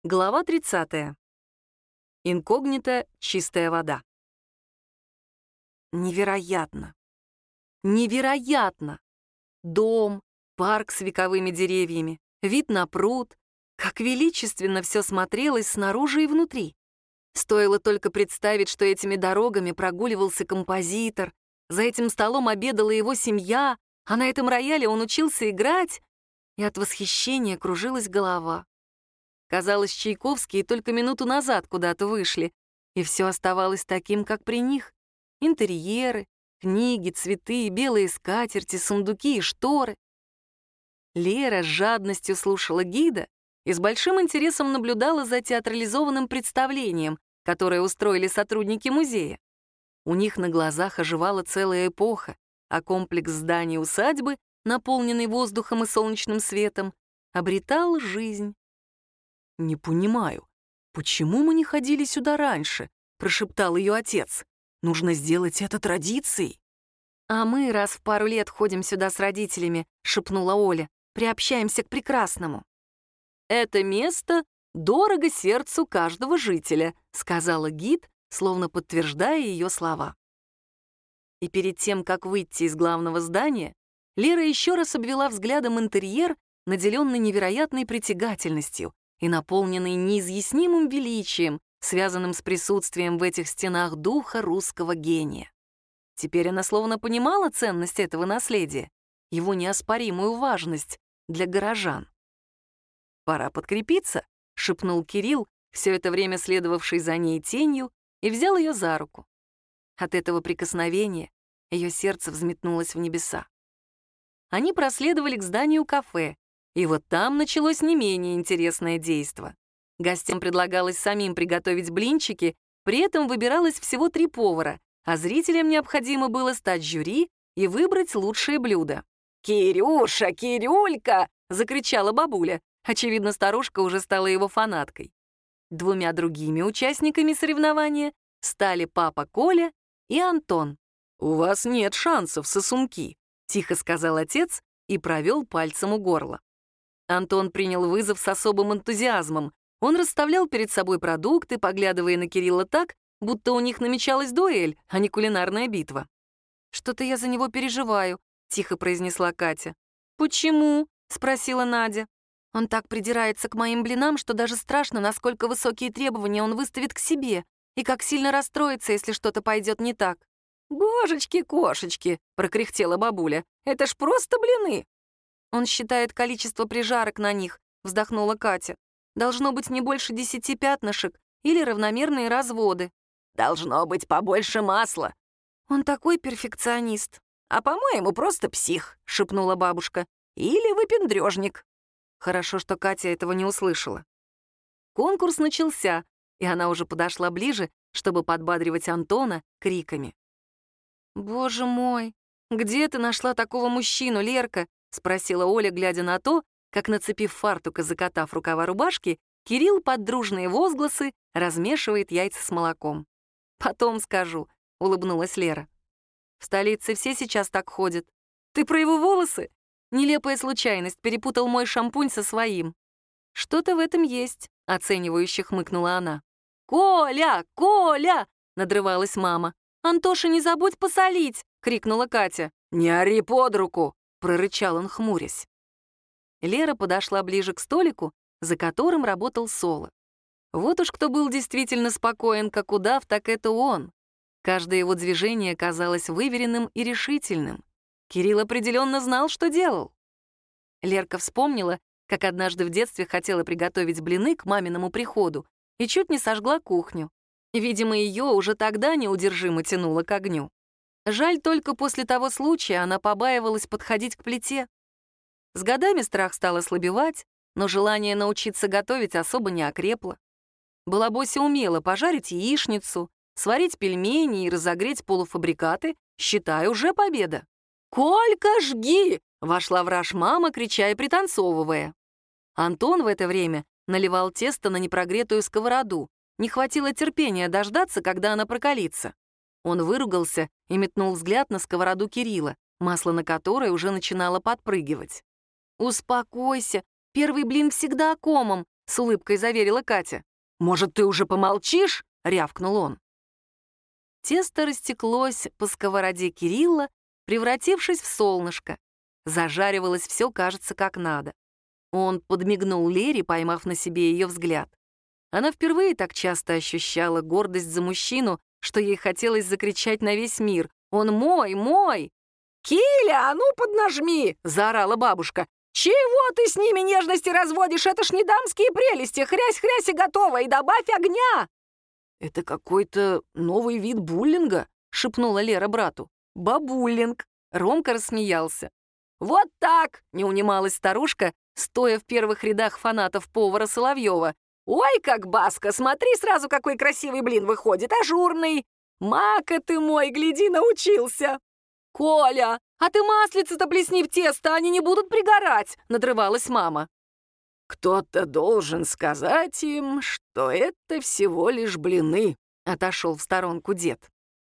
Глава 30. Инкогнито чистая вода. Невероятно! Невероятно! Дом, парк с вековыми деревьями, вид на пруд. Как величественно все смотрелось снаружи и внутри. Стоило только представить, что этими дорогами прогуливался композитор, за этим столом обедала его семья, а на этом рояле он учился играть, и от восхищения кружилась голова. Казалось, Чайковские только минуту назад куда-то вышли, и все оставалось таким, как при них. Интерьеры, книги, цветы, белые скатерти, сундуки и шторы. Лера с жадностью слушала гида и с большим интересом наблюдала за театрализованным представлением, которое устроили сотрудники музея. У них на глазах оживала целая эпоха, а комплекс зданий усадьбы, наполненный воздухом и солнечным светом, обретал жизнь. «Не понимаю, почему мы не ходили сюда раньше?» — прошептал ее отец. «Нужно сделать это традицией». «А мы раз в пару лет ходим сюда с родителями», — шепнула Оля. «Приобщаемся к прекрасному». «Это место дорого сердцу каждого жителя», — сказала гид, словно подтверждая ее слова. И перед тем, как выйти из главного здания, Лера еще раз обвела взглядом интерьер, наделенный невероятной притягательностью и наполненный неизъяснимым величием, связанным с присутствием в этих стенах духа русского гения. Теперь она словно понимала ценность этого наследия, его неоспоримую важность для горожан. «Пора подкрепиться», — шепнул Кирилл, все это время следовавший за ней тенью, и взял ее за руку. От этого прикосновения ее сердце взметнулось в небеса. Они проследовали к зданию кафе, и вот там началось не менее интересное действо. Гостям предлагалось самим приготовить блинчики, при этом выбиралось всего 3 повара, а зрителям необходимо было стать жюри и выбрать лучшее блюдо. «Кирюша, Кирюлька!» — закричала бабуля. Очевидно, старушка уже стала его фанаткой. 2 другими участниками соревнования стали папа Коля и Антон. «У вас нет шансов, сосунки», — тихо сказал отец и провел пальцем у горла. Антон принял вызов с особым энтузиазмом. Он расставлял перед собой продукты, поглядывая на Кирилла так, будто у них намечалась дуэль, а не кулинарная битва. «Что-то я за него переживаю», — тихо произнесла Катя. «Почему?» — спросила Надя. «Он так придирается к моим блинам, что даже страшно, насколько высокие требования он выставит к себе, и как сильно расстроится, если что-то пойдет не так». «Божечки-кошечки!» — прокряхтела бабуля. «Это ж просто блины!» «Он считает количество прижарок на них», — вздохнула Катя. «Должно быть не больше 10 пятнышек или равномерные разводы». «Должно быть побольше масла». «Он такой перфекционист». «А, по-моему, просто псих», — шепнула бабушка. «Или выпендрежник». Хорошо, что Катя этого не услышала. Конкурс начался, и она уже подошла ближе, чтобы подбадривать Антона криками. «Боже мой, где ты нашла такого мужчину, Лерка?» — спросила Оля, глядя на то, как, нацепив фартук и закатав рукава рубашки, Кирилл под дружные возгласы размешивает яйца с молоком. «Потом скажу», — улыбнулась Лера. «В столице все сейчас так ходят. Ты про его волосы? Нелепая случайность, перепутал мой шампунь со своим». «Что-то в этом есть», — оценивающе хмыкнула она. «Коля! Коля!» — надрывалась мама. «Антоша, не забудь посолить!» — крикнула Катя. «Не ори под руку!» — прорычал он, хмурясь. Лера подошла ближе к столику, за которым работал Соло. Вот уж кто был действительно спокоен, как удав, так это он. Каждое его движение казалось выверенным и решительным. Кирилл определенно знал, что делал. Лерка вспомнила, как однажды в детстве хотела приготовить блины к маминому приходу и чуть не сожгла кухню. Видимо, ее уже тогда неудержимо тянуло к огню. Жаль, только после того случая она побаивалась подходить к плите. С годами страх стал ослабевать, но желание научиться готовить особо не окрепло. Балабося умела пожарить яичницу, сварить пельмени и разогреть полуфабрикаты, считай, уже победа. «Колька, жги!» — вошла в раж мама, крича и пританцовывая. Антон в это время наливал тесто на непрогретую сковороду. Не хватило терпения дождаться, когда она прокалится. Он выругался и метнул взгляд на сковороду Кирилла, масло на которой уже начинало подпрыгивать. «Успокойся, первый блин всегда комом», — с улыбкой заверила Катя. «Может, ты уже помолчишь?» — рявкнул он. Тесто растеклось по сковороде Кирилла, превратившись в солнышко. Зажаривалось все, кажется, как надо. Он подмигнул Лере, поймав на себе ее взгляд. Она впервые так часто ощущала гордость за мужчину, что ей хотелось закричать на весь мир: «Он мой, мой!» «Киля, а ну поднажми!» — заорала бабушка. «Чего ты с ними нежности разводишь? Это ж не дамские прелести! Хрясь-хрясь и готово! И добавь огня!» «Это какой-то новый вид буллинга», — шепнула Лера брату. «Бабуллинг», — Ромка рассмеялся. «Вот так!» — не унималась старушка, стоя в первых рядах фанатов повара Соловьева. «Ой, как баска! Смотри сразу, какой красивый блин выходит, ажурный! Мака ты мой, гляди, научился!» «Коля, а ты маслица-то плесни в тесто, они не будут пригорать!» — надрывалась мама. «Кто-то должен сказать им, что это всего лишь блины», — отошел в сторонку дед.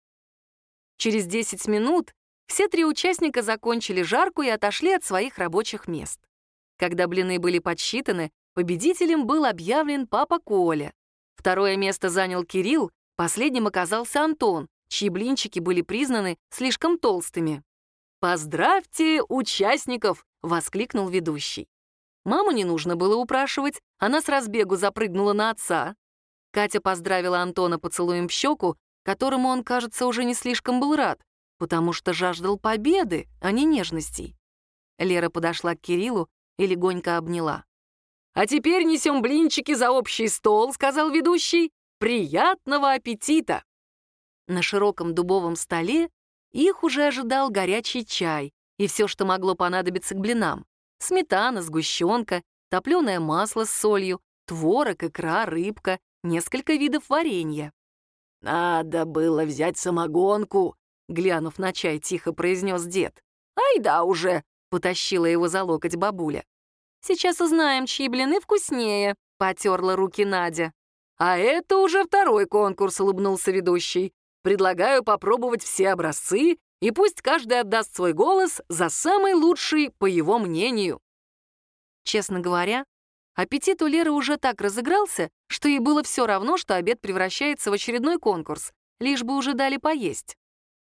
Через 10 минут все 3 участника закончили жарку и отошли от своих рабочих мест. Когда блины были подсчитаны, победителем был объявлен папа Коля. Второе место занял Кирилл, последним оказался Антон, чьи блинчики были признаны слишком толстыми. «Поздравьте участников!» — воскликнул ведущий. Маму не нужно было упрашивать, она с разбегу запрыгнула на отца. Катя поздравила Антона поцелуем в щеку, которому он, кажется, уже не слишком был рад, потому что жаждал победы, а не нежностей. Лера подошла к Кириллу и легонько обняла. «А теперь несем блинчики за общий стол», — сказал ведущий. «Приятного аппетита!» На широком дубовом столе их уже ожидал горячий чай и все, что могло понадобиться к блинам. Сметана, сгущенка, топленое масло с солью, творог, икра, рыбка, несколько видов варенья. «Надо было взять самогонку», — глянув на чай, тихо произнес дед. «Ай да уже», — потащила его за локоть бабуля. «Сейчас узнаем, чьи блины вкуснее», — потерла руки Надя. «А это уже второй конкурс», — улыбнулся ведущий. «Предлагаю попробовать все образцы, и пусть каждый отдаст свой голос за самый лучший, по его мнению». Честно говоря, аппетит у Леры уже так разыгрался, что ей было все равно, что обед превращается в очередной конкурс, лишь бы уже дали поесть.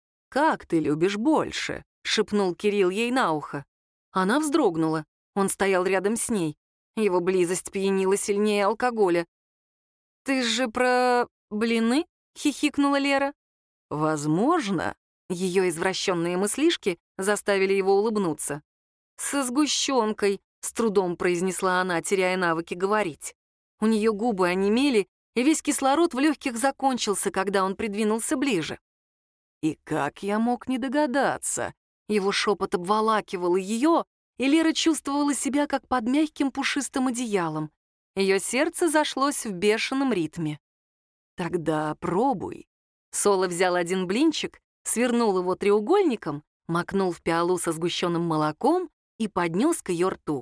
«Как ты любишь больше?» — шепнул Кирилл ей на ухо. Она вздрогнула. Он стоял рядом с ней. Его близость пьянила сильнее алкоголя. «Ты же про блины?» — хихикнула Лера. «Возможно». Ее извращенные мыслишки заставили его улыбнуться. «Со сгущенкой», — с трудом произнесла она, теряя навыки говорить. У нее губы онемели, и весь кислород в легких закончился, когда он придвинулся ближе. «И как я мог не догадаться?» Его шепот обволакивал ее, и Лера чувствовала себя как под мягким пушистым одеялом. Ее сердце зашлось в бешеном ритме. «Тогда пробуй». Соло взял один блинчик, свернул его треугольником, макнул в пиалу со сгущенным молоком и поднес к ее рту.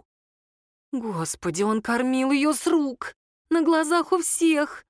Господи, он кормил ее с рук, на глазах у всех.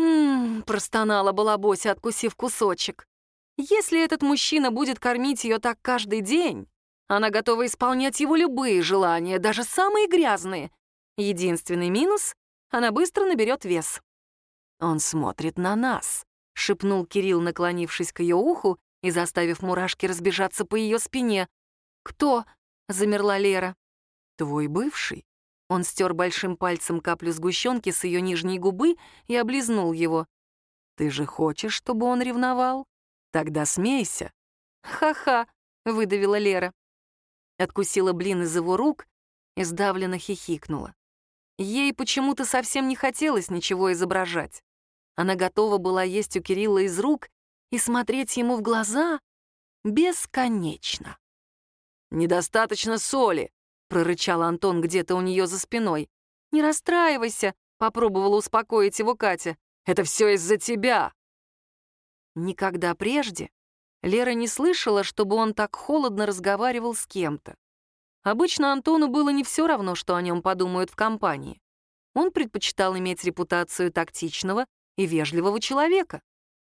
Простонала балабося, откусив кусочек. Если этот мужчина будет кормить ее так каждый день, она готова исполнять его любые желания, даже самые грязные. Единственный минус — она быстро наберет вес. «Он смотрит на нас», — шепнул Кирилл, наклонившись к ее уху и заставив мурашки разбежаться по ее спине. «Кто?» — замерла Лера. «Твой бывший». Он стер большим пальцем каплю сгущенки с ее нижней губы и облизнул его. «Ты же хочешь, чтобы он ревновал? Тогда смейся». «Ха-ха», — выдавила Лера. Откусила блин из его рук и сдавленно хихикнула. Ей почему-то совсем не хотелось ничего изображать. Она готова была есть у Кирилла из рук и смотреть ему в глаза бесконечно. «Недостаточно соли», — прорычал Антон где-то у нее за спиной. «Не расстраивайся», — попробовала успокоить его Катя. «Это все из-за тебя». Никогда прежде Лера не слышала, чтобы он так холодно разговаривал с кем-то. Обычно Антону было не все равно, что о нем подумают в компании. Он предпочитал иметь репутацию тактичного и вежливого человека.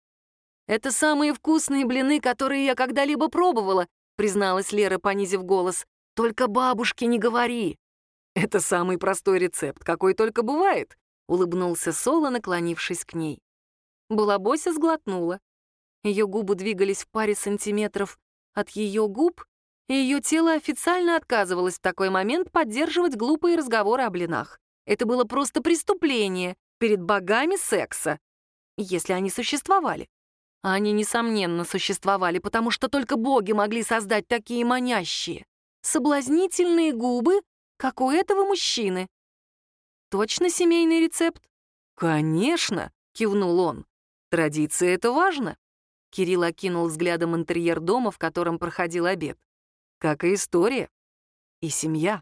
«Это самые вкусные блины, которые я когда-либо пробовала», призналась Лера, понизив голос. «Только бабушке не говори». «Это самый простой рецепт, какой только бывает», улыбнулся Соло, наклонившись к ней. Балабося сглотнула. Ее губы двигались в паре сантиметров от ее губ, и ее тело официально отказывалось в такой момент поддерживать глупые разговоры о блинах. Это было просто преступление перед богами секса, если они существовали. А они, несомненно, существовали, потому что только боги могли создать такие манящие, соблазнительные губы, как у этого мужчины. Точно семейный рецепт? Конечно, кивнул он. Традиция — это важно. Кирилл окинул взглядом интерьер дома, в котором проходил обед. Как и история. И семья.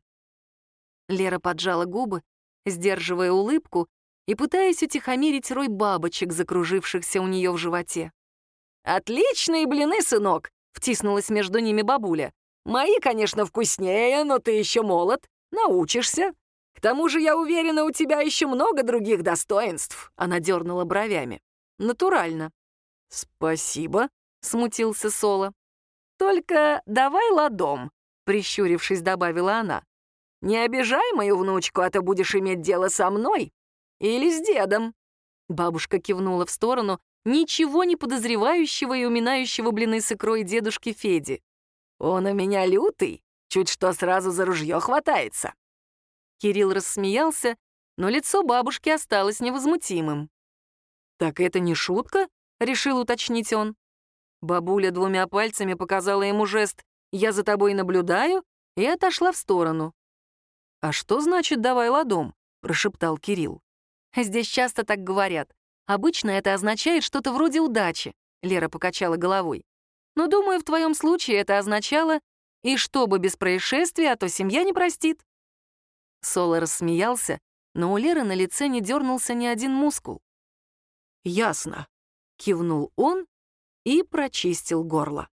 Лера поджала губы, сдерживая улыбку и пытаясь утихомирить рой бабочек, закружившихся у нее в животе. «Отличные блины, сынок!» — втиснулась между ними бабуля. «Мои, конечно, вкуснее, но ты еще молод, научишься. К тому же, я уверена, у тебя еще много других достоинств», — она дернула бровями. «Натурально». «Спасибо», — смутился Соло. «Только давай ладом», — прищурившись, добавила она. «Не обижай мою внучку, а то будешь иметь дело со мной или с дедом». Бабушка кивнула в сторону ничего не подозревающего и уминающего блины с икрой дедушки Феди. «Он у меня лютый, чуть что сразу за ружье хватается». Кирилл рассмеялся, но лицо бабушки осталось невозмутимым. «Так это не шутка?» — решил уточнить он. Бабуля двумя пальцами показала ему жест «я за тобой наблюдаю» и отошла в сторону. «А что значит «давай ладом»?» — прошептал Кирилл. «Здесь часто так говорят. Обычно это означает что-то вроде удачи», — Лера покачала головой. «Но, думаю, в твоем случае это означало «и чтобы без происшествия, а то семья не простит». Соло рассмеялся, но у Леры на лице не дернулся ни один мускул. «Ясно», — кивнул он и прочистил горло.